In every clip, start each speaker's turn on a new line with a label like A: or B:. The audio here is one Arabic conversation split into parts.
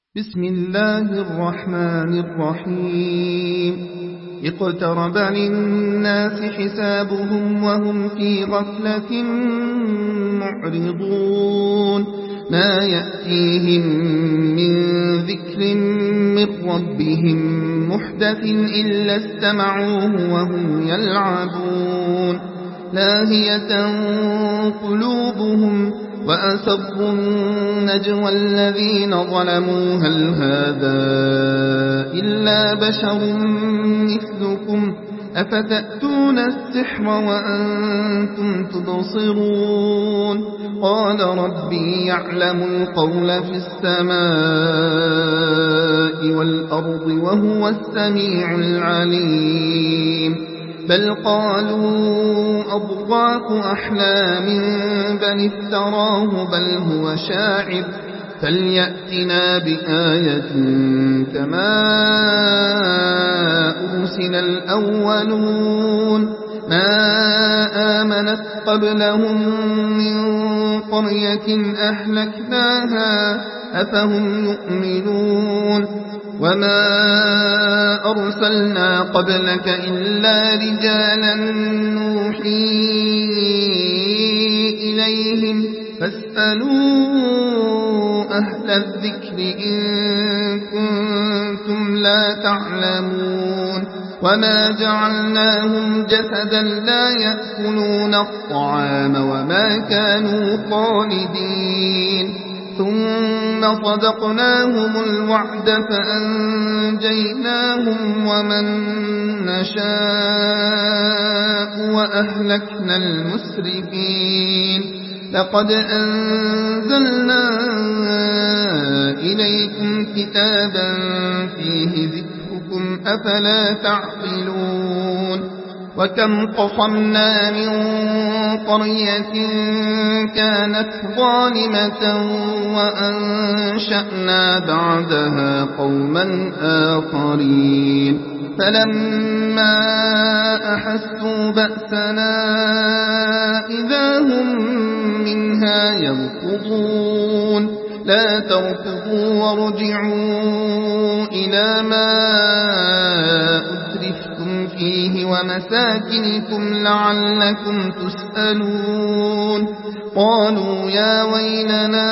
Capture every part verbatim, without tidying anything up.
A: بسم الله الرحمن الرحيم اقترب للناس حسابهم وهم في غفلة معرضون ما يأتيهم من ذكر من ربهم محدث إلا استمعوه وهم يلعبون لاهية قلوبهم وأسروا النجوى الذين ظلموا هل هذا إلا بشر مثلكم أفتأتون السحر وأنتم تبصرون قال ربي يعلم القول في السماء والأرض وهو السميع العليم بل قالوا أضغاث أحلام بل افتراه بل هو شاعر فليأتنا بآية كما أرسل الأولون ما آمنت قبلهم من قرية أهلكناها أفهم يؤمنون وما أرسلنا قبلك إلا رجالا نوحي إليهم فاسألوا أهل الذكر إن كنتم لا تعلمون وما جعلناهم جسدا لا يأكلون الطعام وما كانوا خالدين ثم صدقناهم الوعد فأنجيناهم ومن نشاء وأهلكنا المسرفين لقد أنزلنا إليكم كتابا فيه ذكركم أفلا تعقلون وكم قصمنا من قرية كانت ظالمة وأنشأنا بعدها قوما آخرين فلما أحسوا بأسنا إذا هم منها يركضون لا تركضوا وارجعوا إلى ما أترفتم فيه ومساكنكم لعلكم تسألون قالوا يا ويلنا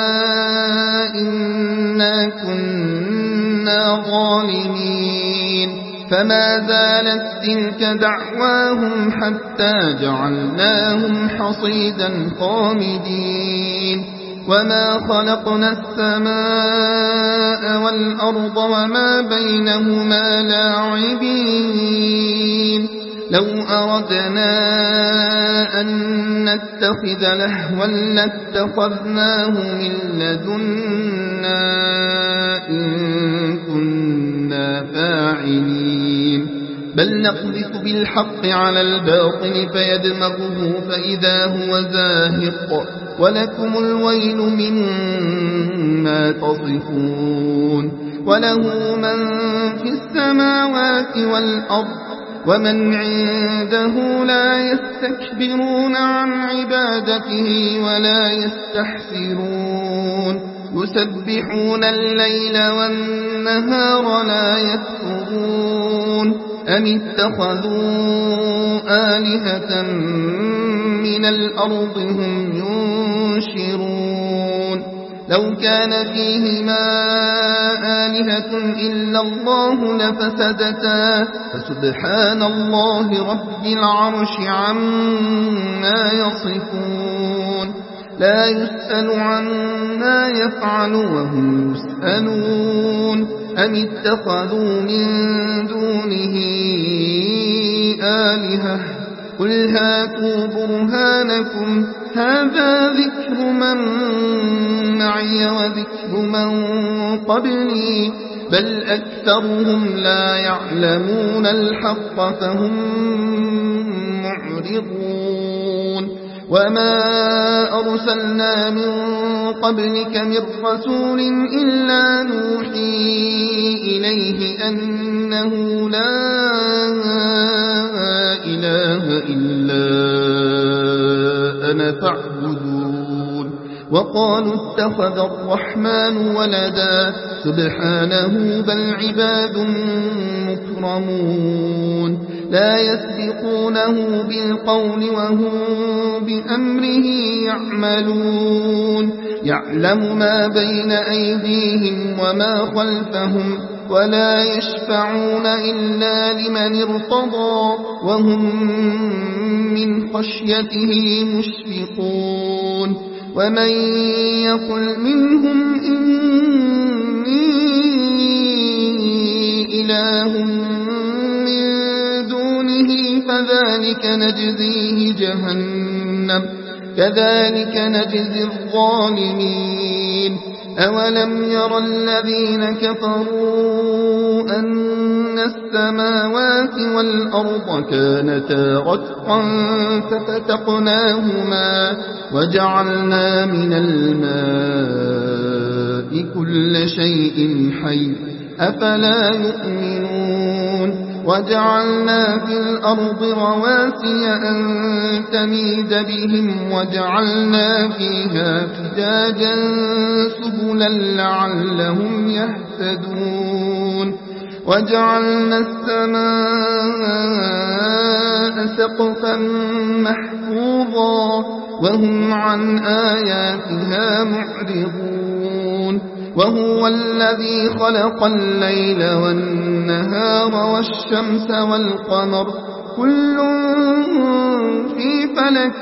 A: إنا كنا ظالمين فما زالت تلك دعواهم حتى جعلناهم حصيدا خامدين وما خلقنا السماء والأرض وما بينهما لاعبين لو أردنا أن نتخذ لهوا لاتخذناه من لدنا إن كنا فاعلين بل نقذف بالحق على الباطل فيدمغه فإذا هو زاهق ولكم الويل مما تصفون وله من في السماوات والأرض ومن عنده لا يستكبرون عن عبادته ولا يستحسرون يسبحون الليل والنهار لا يكفرون أم اتخذوا آلهة من الأرض هم ينشرون لو كان فيهما آلهة إلا الله لفسدتا فسبحان الله رب العرش عما يصفون لا يسأل عما يفعل وهم يسألون أم اتخذوا من دونه آلهة قل هاتوا برهانكم هذا ذكر من معي وذكر من قبلي بل أكثرهم لا يعلمون الحق فهم معرضون وما أرسلنا من قبلك من رسول إلا نوحي إليه أنه لا إله إلا أنا فاعبدون وقالوا اتخذ الرحمن ولدا سبحانه بل عباد مكرمون لا يسبقونه بالقول وهم بأمره يعملون يعلم ما بين أيديهم وما خلفهم ولا يشفعون إلا لمن ارتضى وهم من خشيته مشفقون ومن يقل منهم إني إله من دونه فذلك نجزيه جهنم كذلك نجزي الظالمين أولم ير الذين كفروا أن السماوات والأرض كانتا رتقا ففتقناهما وجعلنا من الماء كل شيء حي أفلا يؤمنون وجعلنا في الأرض رواسي أن تميد بهم وجعلنا فيها فجاجا سبلا لعلهم يهتدون وجعلنا السماء سقفا محفوظا وهم عن آياتها معرضون وهو الذي خلق الليل والنهار والشمس والقمر كل في فلك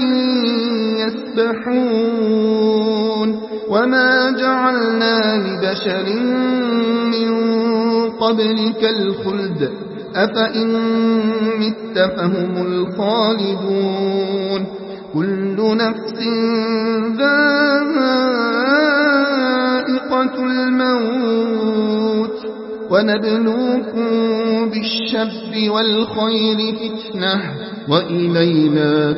A: يسبحون وما جعلنا لبشر من قبلك الخلد أفإن مت فهم الخالدون كل نفس ذائقة الموت ونبلوكم بالشر والخير فتنة وإلينا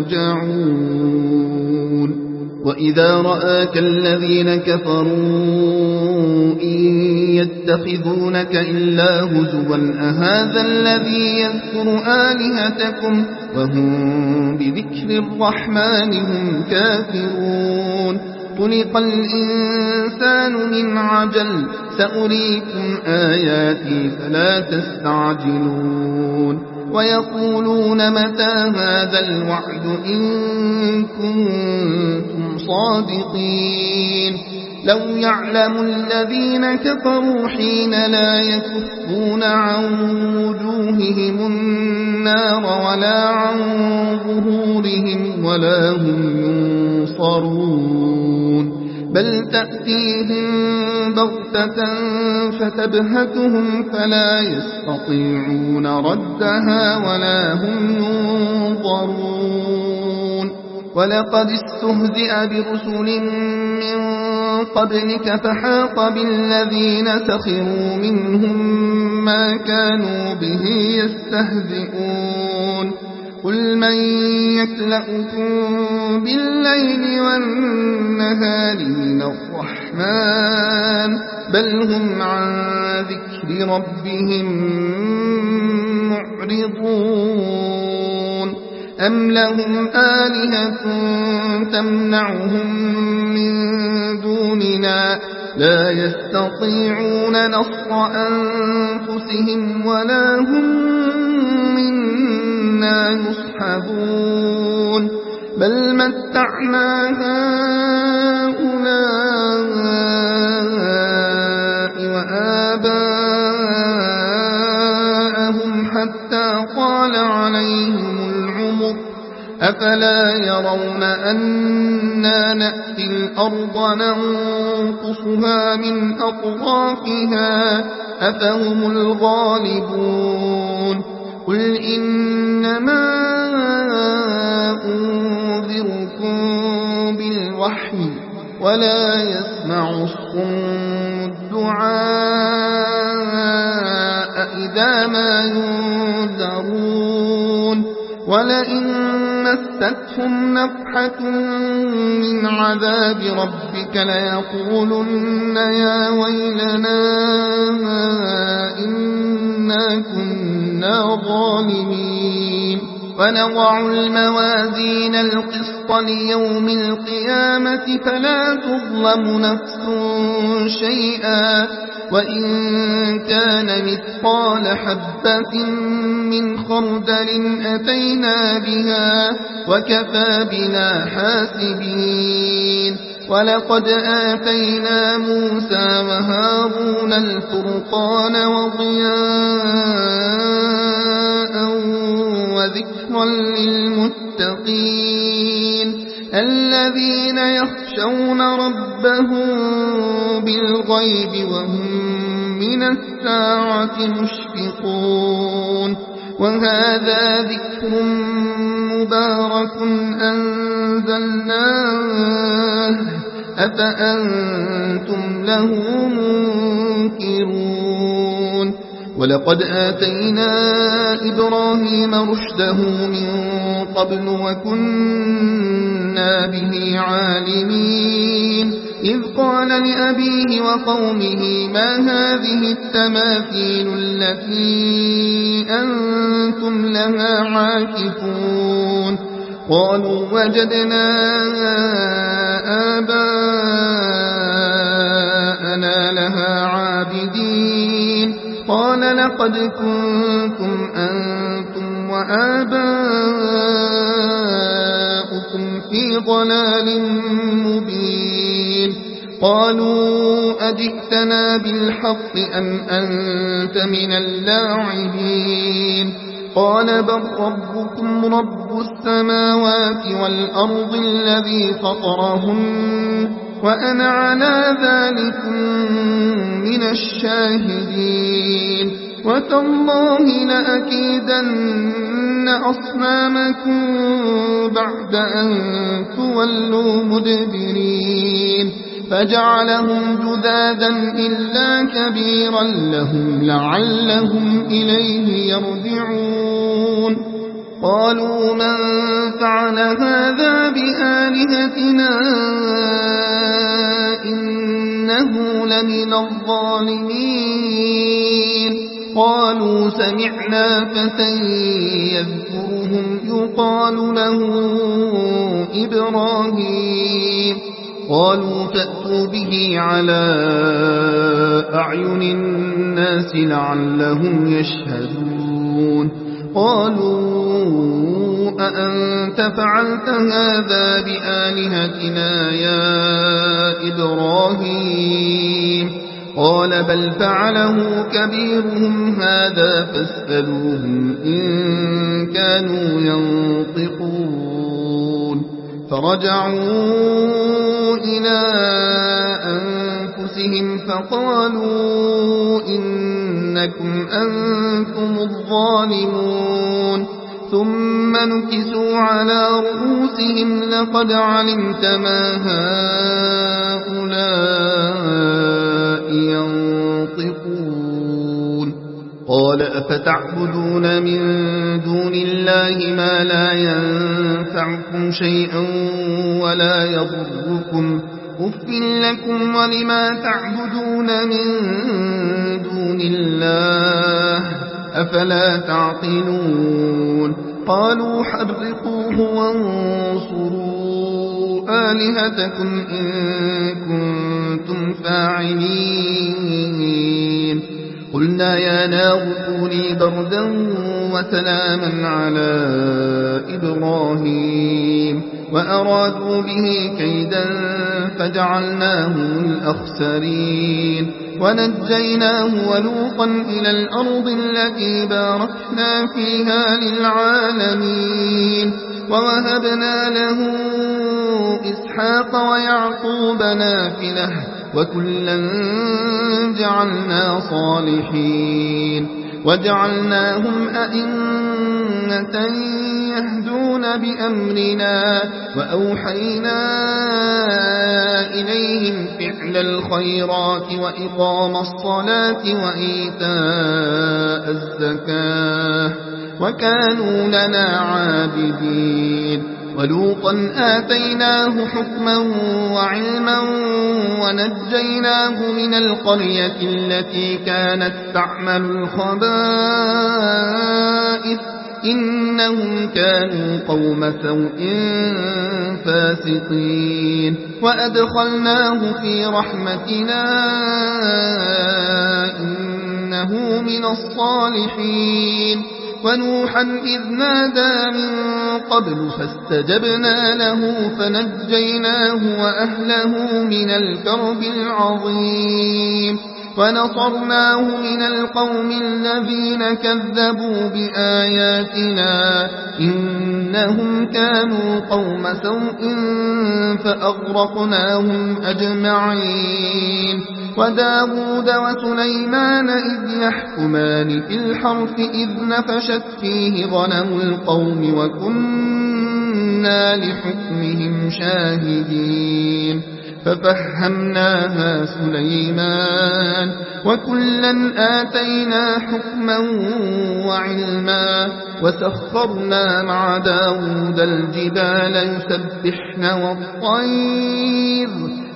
A: ترجعون وإذا رآك الذين كفروا إن يتخذونك إلا هزوا أهذا الذي يذكر آلهتكم وهم بذكر الرحمن هم كافرون خلق الإنسان من عجل سأريكم آياتي فلا تستعجلون ويقولون متى هذا الوعد إن كنتم صادقين لو يعلم الذين كفروا حين لا يكفون عن وجوههم النار ولا عن ظهورهم ولا هم ينصرون بل تأتيهم بغتة فتبهتهم فلا يستطيعون ردها ولا هم ينظرون ولقد استهزئ برسل من قبلك فحاق بالذين سخروا منهم ما كانوا به يستهزئون قل من يكلأكم بالليل والنهار من الرحمن بل هم عن ذكر ربهم معرضون أم لهم آلهة تمنعهم من دوننا لا يستطيعون نصر أنفسهم ولا هم منا يصحبون بل متعنا هؤلاء وآباءهم حتى طال عليهم العمر أفلا يرون أنا نأتي الأرض ننقصها من أطرافها أفهم الغالبون قل إنما أنذركم بالوحي ولا يسمع الصم الدعاء إذا ما ينذرون ولئن مستهم نفحة من عذاب ربك ليقولن يا ويلنا إنا كنا ظالمين ونضع الموازين القسط ليوم القيامة فلا تظلم نفس شيئا وإن كان مثقال حبة من خردل أتينا بها وكفى بنا حاسبين ولقد آتينا موسى وهارون الفرقان وضياء وذكرا للمتقين الذين يخشون ربهم بالغيب وهم من الساعة مشفقون وهذا ذكر مبارك أنزلناه أفأنتم له منكرون ولقد آتينا إبراهيم رشده من قبل وكنا به عالمين إذ قال لأبيه وقومه ما هذه التماثيل التي أنتم لها عاكفون قالوا وجدنا آباءنا لها عابدين قال لقد كنتم أنتم وآباؤكم في ضلال مبين قالوا أجئتنا بالحق أم أنت من اللاعبين قال بل ربكم رب السماوات والأرض الذي فطرهن وأنا على ذلك من الشاهدين وتالله لأكيدن أصنامكم بعد أن تولوا مدبرين فجعلهم جذاذا إلا كبيرا لهم لعلهم إليه يرجعون قالوا من فعل هذا بآلهتنا إنه لمن الظالمين قالوا سمعنا فتى يذكرهم يقال له إبراهيم قالوا فأتوا به على أعين الناس لعلهم يشهدون قالوا أأنت فعلت هذا بآلهتنا يا إبراهيم قال بل فعله كبيرهم هذا فاسألوهم إن كانوا ينطقون فرجعوا إلى أنفسهم فقالوا إنكم أنتم الظالمون ثم نكسوا على رؤوسهم لقد علمت ما هؤلاء ينطقون قال أفتعبدون من دون الله ما لا ينفعكم شيئا ولا يضركم أف لكم ولما تعبدون من دون الله أفلا تعقلون قالوا حرقوه وانصروا آلهتكم إن كنتم فاعلين قلنا يا نار كوني بردا وسلاما على إبراهيم وأرادوا به كيدا فجعلناهم الأخسرين ونجيناه ولوطا إلى الأرض التي باركنا فيها للعالمين ووهبنا له إسحاق ويعقوب نافلة وكلا جعلنا صالحين وجعلناهم أئمة يهدون بأمرنا وأوحينا إليهم فعل الخيرات وإقام الصلاة وإيتاء الزكاة وكانوا لنا عابدين ولوطا آتيناه حكما وعلما ونجيناه من القرية التي كانت تعمل الخبائث إنهم كانوا قوم سوء فاسقين وأدخلناه في رحمتنا إنه من الصالحين ونوحا إذ نادى من قبل فاستجبنا له فنجيناه وأهله من الكرب العظيم ونصرناه من القوم الذين كذبوا بآياتنا إنهم كانوا قوم سوء فأغرقناهم أجمعين وداود وسليمان إذ يحكمان في الحرث إذ نفشت فيه غنم القوم وكنا لحكمهم شاهدين ففهمناها سليمان وكلا آتينا حكما وعلما وسخرنا مع داود الجبال يسبحن والطير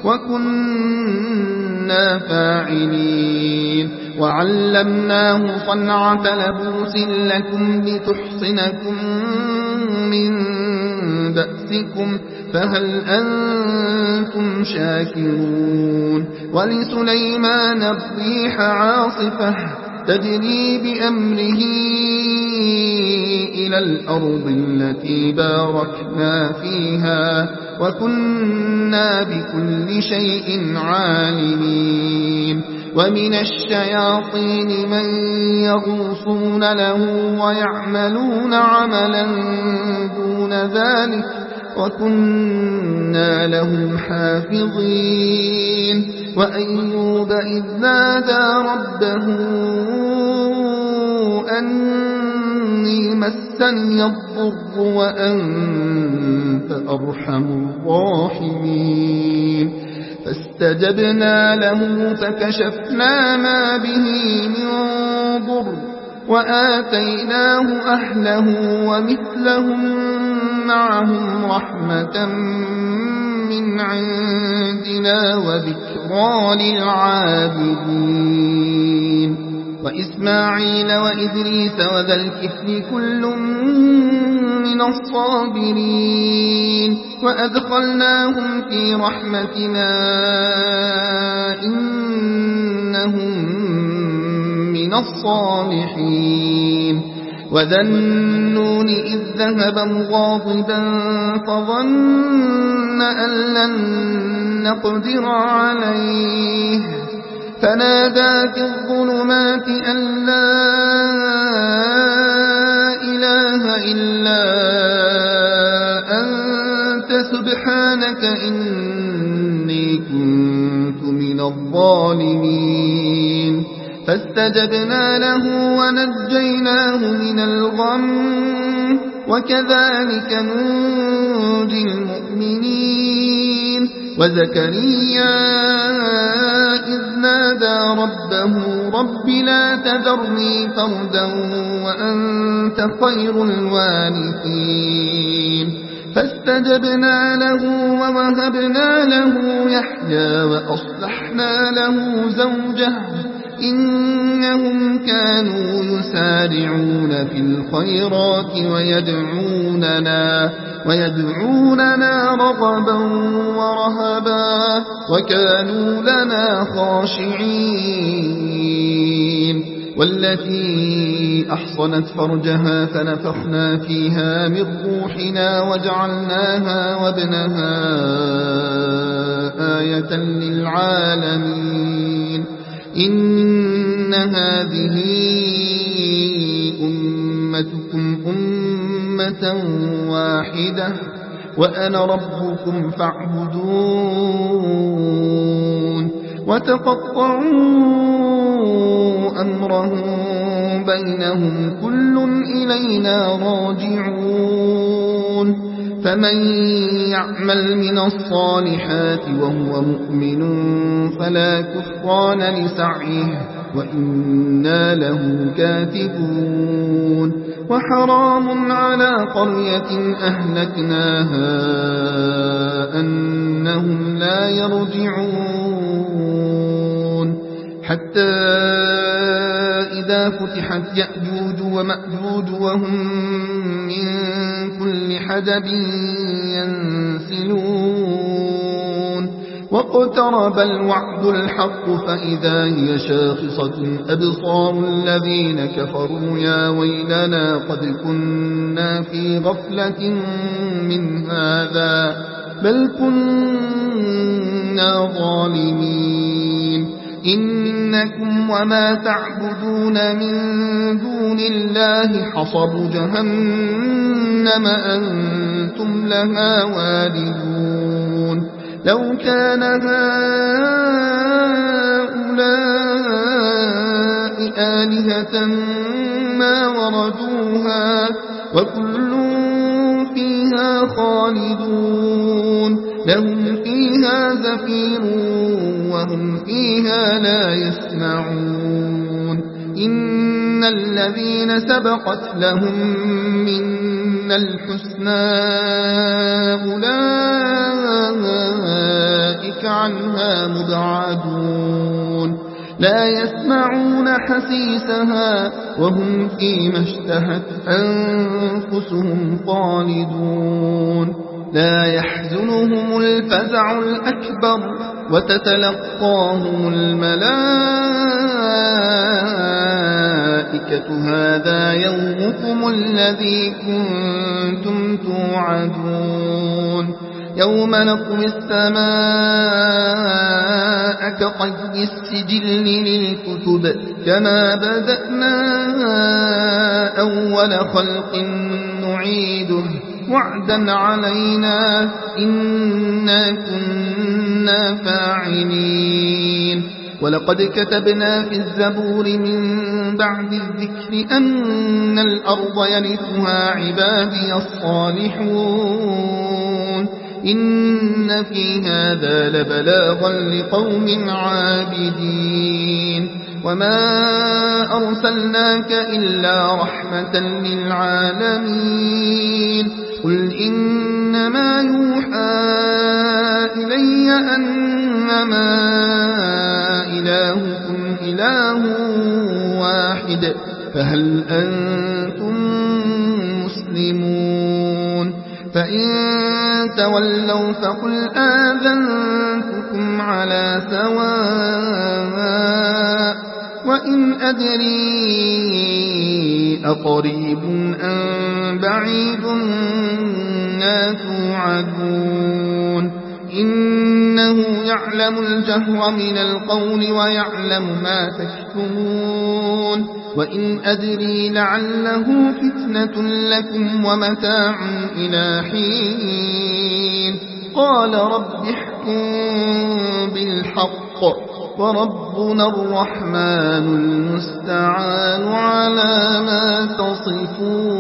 A: وكنا فاعلين وعلمناه صنعة لبوس لكم لتحصنكم من بأسكم فهل أنتم شاكرون ولسليمان الريح عاصفة تجري بأمره إلى الأرض التي باركنا فيها وكنا بكل شيء عالمين ومن الشياطين من يغوصون له ويعملون عملا دون ذلك وكنا لهم حافظين وأيوب إذ نادى ربه أني مسني الضر وأنت أرحم الراحمين فاستجبنا له فكشفنا ما به من ضر وآتيناه أهله ومثلهم معهم رحمة من عندنا وذكرى للعابدين وإسماعيل وإدريس وذا الكفل كل من الصابرين وأدخلناهم في رحمتنا إنهم من الصالحين وذا النون إذ ذهب مغاضبا فظن أن لن نقدر عليه فنادى في الظلمات أن لا إله إلا أنت سبحانك إني كنت من الظالمين فاستجبنا له ونجيناه من الغم وكذلك ننجي المؤمنين وزكريا إذ نادى ربه رب لا تذرني فردا وأنت خير الوارثين فاستجبنا له ووهبنا له يحيى وأصلحنا له زوجه إنهم كانوا يسارعون في الخيرات ويدعوننا, ويدعوننا رغبا ورهبا وكانوا لنا خاشعين والتي أحصنت فرجها فنفخنا فيها من روحنا وجعلناها وابنها آية للعالمين إن هذه أمتكم أمة واحدة وأنا ربكم فاعبدون وتقطعوا أمرهم بينهم كل إلينا راجعون فمن يعمل من الصالحات وهو مؤمن فلا كفران لسعيه وإنا له كاتبون وحرام على قرية أهلكناها أنهم لا يرجعون حتى إذا فإذا فتحت يأجوج ومأجوج وهم من كل حدب ينسلون واقترب الوعد الحق فإذا هي شاخصة أبصار الذين كفروا يا ويلنا قد كنا في غفلة من هذا بل كنا ظالمين إنكم وما تعبدون من دون الله حصب جهنم أنتم لها واردون لو كان هؤلاء آلهة ما وردوها وكل فيها خالدون لهم فيها زفير وهم فيها لا يسمعون إن الذين سبقت لهم منا الحسنى أولئك عنها مبعدون لا يسمعون حسيسها وهم فيما اشتهت أنفسهم خالدون لا يحزنهم الفزع الأكبر وتتلقاهم الملائكة هذا يومكم الذي كنتم توعدون يوم نطوي السماء كطي السجل للكتب كما بدأنا أول خلق نعيده وعدا علينا إنا كنا فاعلين ولقد كتبنا في الزبور من بعد الذكر أن الأرض يرثها عبادي الصالحون إن في هذا لبلاغا لقوم عابدين وما أرسلناك إلا رحمة للعالمين قل إنما يوحى إلي أنما إلهكم إله واحد فهل أنتم مسلمون فإن تولوا فقل آذنتكم على سواء وإن أدري أقريب أم بعيد ما توعدون إنه يعلم الجهر من القول ويعلم ما تكتمون وإن أدري لعله فتنة لكم ومتاع إلى حين قال رب احكم بالحق وربنا الرحمن المستعان على ما تصفون.